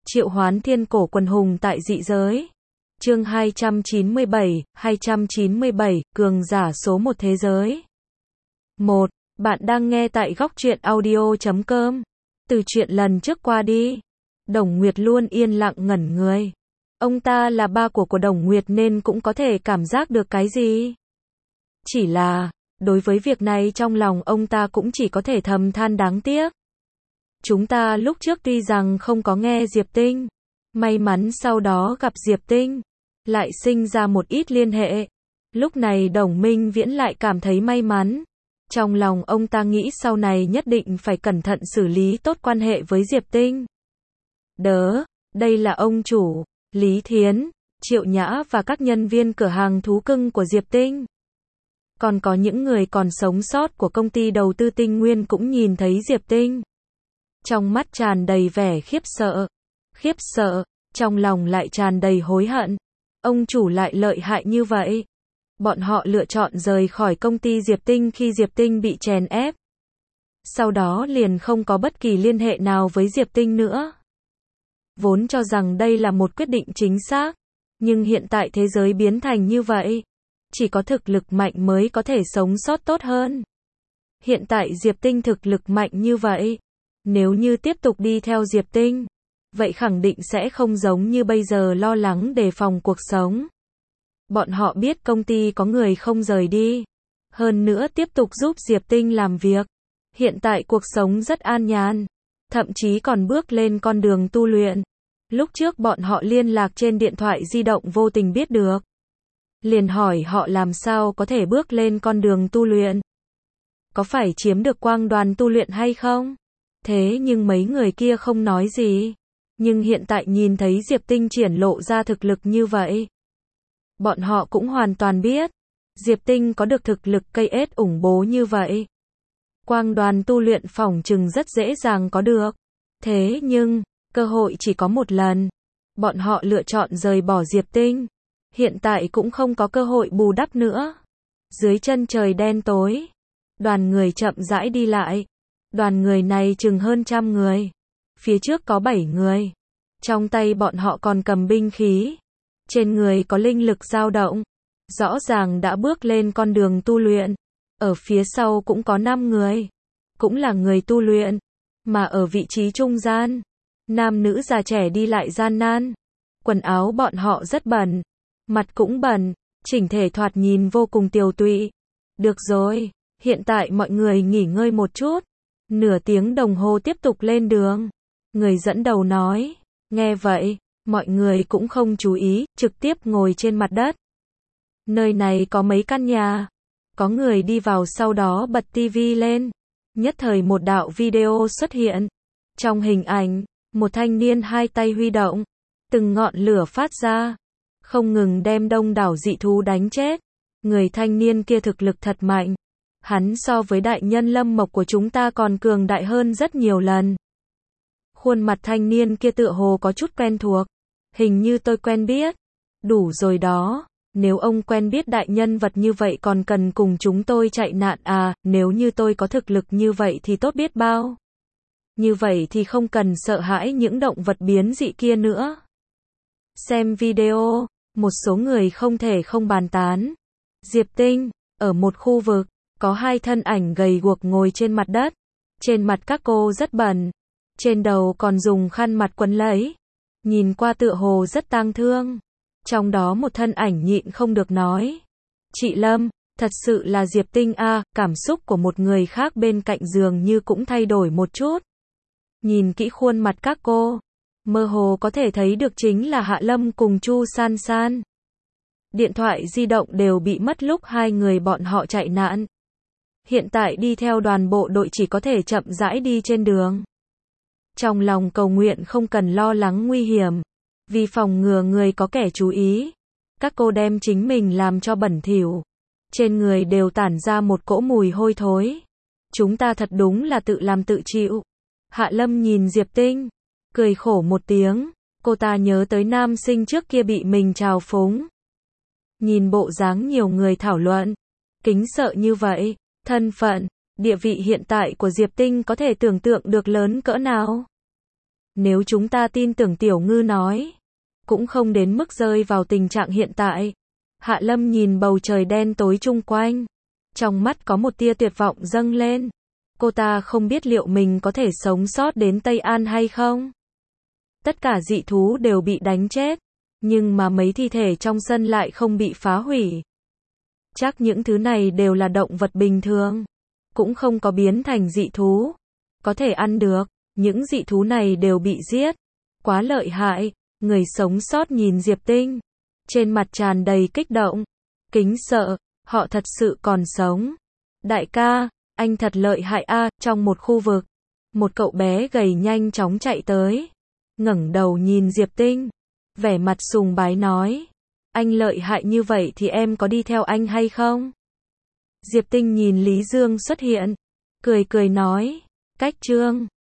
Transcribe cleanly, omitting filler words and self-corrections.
Triệu hoán thiên cổ quần hùng tại dị giới. Chương 297, cường giả số 1 thế giới. 1. Bạn đang nghe tại góc truyện audio.com. Từ chuyện lần trước qua đi, Đồng Nguyệt luôn yên lặng ngẩn người. Ông ta là ba của Đồng Nguyệt nên cũng có thể cảm giác được cái gì. Chỉ là, đối với việc này trong lòng ông ta cũng chỉ có thể thầm than đáng tiếc. Chúng ta lúc trước tuy rằng không có nghe Diệp Tinh, may mắn sau đó gặp Diệp Tinh, lại sinh ra một ít liên hệ. Lúc này Đồng Minh Viễn lại cảm thấy may mắn. Trong lòng ông ta nghĩ sau này nhất định phải cẩn thận xử lý tốt quan hệ với Diệp Tinh. Đây là ông chủ, Lý Thiến, Triệu Nhã và các nhân viên cửa hàng thú cưng của Diệp Tinh. Còn có những người còn sống sót của công ty đầu tư Tinh Nguyên cũng nhìn thấy Diệp Tinh. Trong mắt tràn đầy vẻ khiếp sợ, trong lòng lại tràn đầy hối hận. Ông chủ lại lợi hại như vậy. Bọn họ lựa chọn rời khỏi công ty Diệp Tinh khi Diệp Tinh bị chèn ép. Sau đó liền không có bất kỳ liên hệ nào với Diệp Tinh nữa. Vốn cho rằng đây là một quyết định chính xác, nhưng hiện tại thế giới biến thành như vậy. Chỉ có thực lực mạnh mới có thể sống sót tốt hơn. Hiện tại Diệp Tinh thực lực mạnh như vậy. Nếu như tiếp tục đi theo Diệp Tinh, vậy khẳng định sẽ không giống như bây giờ lo lắng đề phòng cuộc sống. Bọn họ biết công ty có người không rời đi. Hơn nữa tiếp tục giúp Diệp Tinh làm việc. Hiện tại cuộc sống rất an nhàn. Thậm chí còn bước lên con đường tu luyện. Lúc trước bọn họ liên lạc trên điện thoại di động vô tình biết được. Liền hỏi họ làm sao có thể bước lên con đường tu luyện. Có phải chiếm được quang đoàn tu luyện hay không? Thế nhưng mấy người kia không nói gì. Nhưng hiện tại nhìn thấy Diệp Tinh triển lộ ra thực lực như vậy. Bọn họ cũng hoàn toàn biết. Diệp Tinh có được thực lực cây ết ủng bố như vậy. Quang đoàn tu luyện phỏng chừng rất dễ dàng có được. Thế nhưng, cơ hội chỉ có một lần. Bọn họ lựa chọn rời bỏ Diệp Tinh. Hiện tại cũng không có cơ hội bù đắp nữa. Dưới chân trời đen tối. Đoàn người chậm rãi đi lại. Đoàn người này chừng hơn 100 người. Phía trước có 7 người. Trong tay bọn họ còn cầm binh khí. Trên người có linh lực dao động. Rõ ràng đã bước lên con đường tu luyện. Ở phía sau cũng có 5 người. Cũng là người tu luyện. Mà ở vị trí trung gian, nam nữ già trẻ đi lại gian nan. Quần áo bọn họ rất bẩn. Mặt cũng bẩn. Chỉnh thể thoạt nhìn vô cùng tiều tụy. Được rồi. Hiện tại mọi người nghỉ ngơi một chút. Nửa tiếng đồng hồ tiếp tục lên đường. Người dẫn đầu nói. Nghe vậy, mọi người cũng không chú ý, trực tiếp ngồi trên mặt đất. Nơi này có mấy căn nhà. Có người đi vào sau đó bật tivi lên. Nhất thời một đạo video xuất hiện. Trong hình ảnh, một thanh niên hai tay huy động. Từng ngọn lửa phát ra. Không ngừng đem đông đảo dị thú đánh chết. Người thanh niên kia thực lực thật mạnh. Hắn so với đại nhân Lâm Mộc của chúng ta còn cường đại hơn rất nhiều lần. Khuôn mặt thanh niên kia tựa hồ có chút quen thuộc. Hình như tôi quen biết. Đủ rồi đó. Nếu ông quen biết đại nhân vật như vậy còn cần cùng chúng tôi chạy nạn à, nếu như tôi có thực lực như vậy thì tốt biết bao. Như vậy thì không cần sợ hãi những động vật biến dị kia nữa. Xem video, một số người không thể không bàn tán. Diệp Tinh, ở một khu vực, có hai thân ảnh gầy guộc ngồi trên mặt đất. Trên mặt các cô rất bẩn. Trên đầu còn dùng khăn mặt quấn lấy. Nhìn qua tựa hồ rất tang thương. Trong đó một thân ảnh nhịn không được nói. Chị Lâm, thật sự là Diệp Tinh à, cảm xúc của một người khác bên cạnh dường như cũng thay đổi một chút. Nhìn kỹ khuôn mặt các cô, mơ hồ có thể thấy được chính là Hạ Lâm cùng Chu San San. Điện thoại di động đều bị mất lúc hai người bọn họ chạy nạn. Hiện tại đi theo đoàn bộ đội chỉ có thể chậm rãi đi trên đường. Trong lòng cầu nguyện không cần lo lắng nguy hiểm. Vì phòng ngừa người có kẻ chú ý. Các cô đem chính mình làm cho bẩn thỉu. Trên người đều tản ra một cỗ mùi hôi thối. Chúng ta thật đúng là tự làm tự chịu. Hạ Lâm nhìn Diệp Tinh. Cười khổ một tiếng. Cô ta nhớ tới nam sinh trước kia bị mình trào phúng. Nhìn bộ dáng nhiều người thảo luận. Kính sợ như vậy. Thân phận, địa vị hiện tại của Diệp Tinh có thể tưởng tượng được lớn cỡ nào. Nếu chúng ta tin tưởng Tiểu Ngư nói, cũng không đến mức rơi vào tình trạng hiện tại. Hạ Lâm nhìn bầu trời đen tối chung quanh, trong mắt có một tia tuyệt vọng dâng lên. Cô ta không biết liệu mình có thể sống sót đến Tây An hay không. Tất cả dị thú đều bị đánh chết, nhưng mà mấy thi thể trong sân lại không bị phá hủy. Chắc những thứ này đều là động vật bình thường, cũng không có biến thành dị thú, có thể ăn được. Những dị thú này đều bị giết, quá lợi hại. Người sống sót nhìn Diệp Tinh, trên mặt tràn đầy kích động, kính sợ, họ thật sự còn sống. Đại ca, anh thật lợi hại a. Trong một khu vực, một cậu bé gầy nhanh chóng chạy tới, ngẩng đầu nhìn Diệp Tinh, vẻ mặt sùng bái nói, anh lợi hại như vậy thì em có đi theo anh hay không? Diệp Tinh nhìn Lý Dương xuất hiện, cười cười nói, cách Trương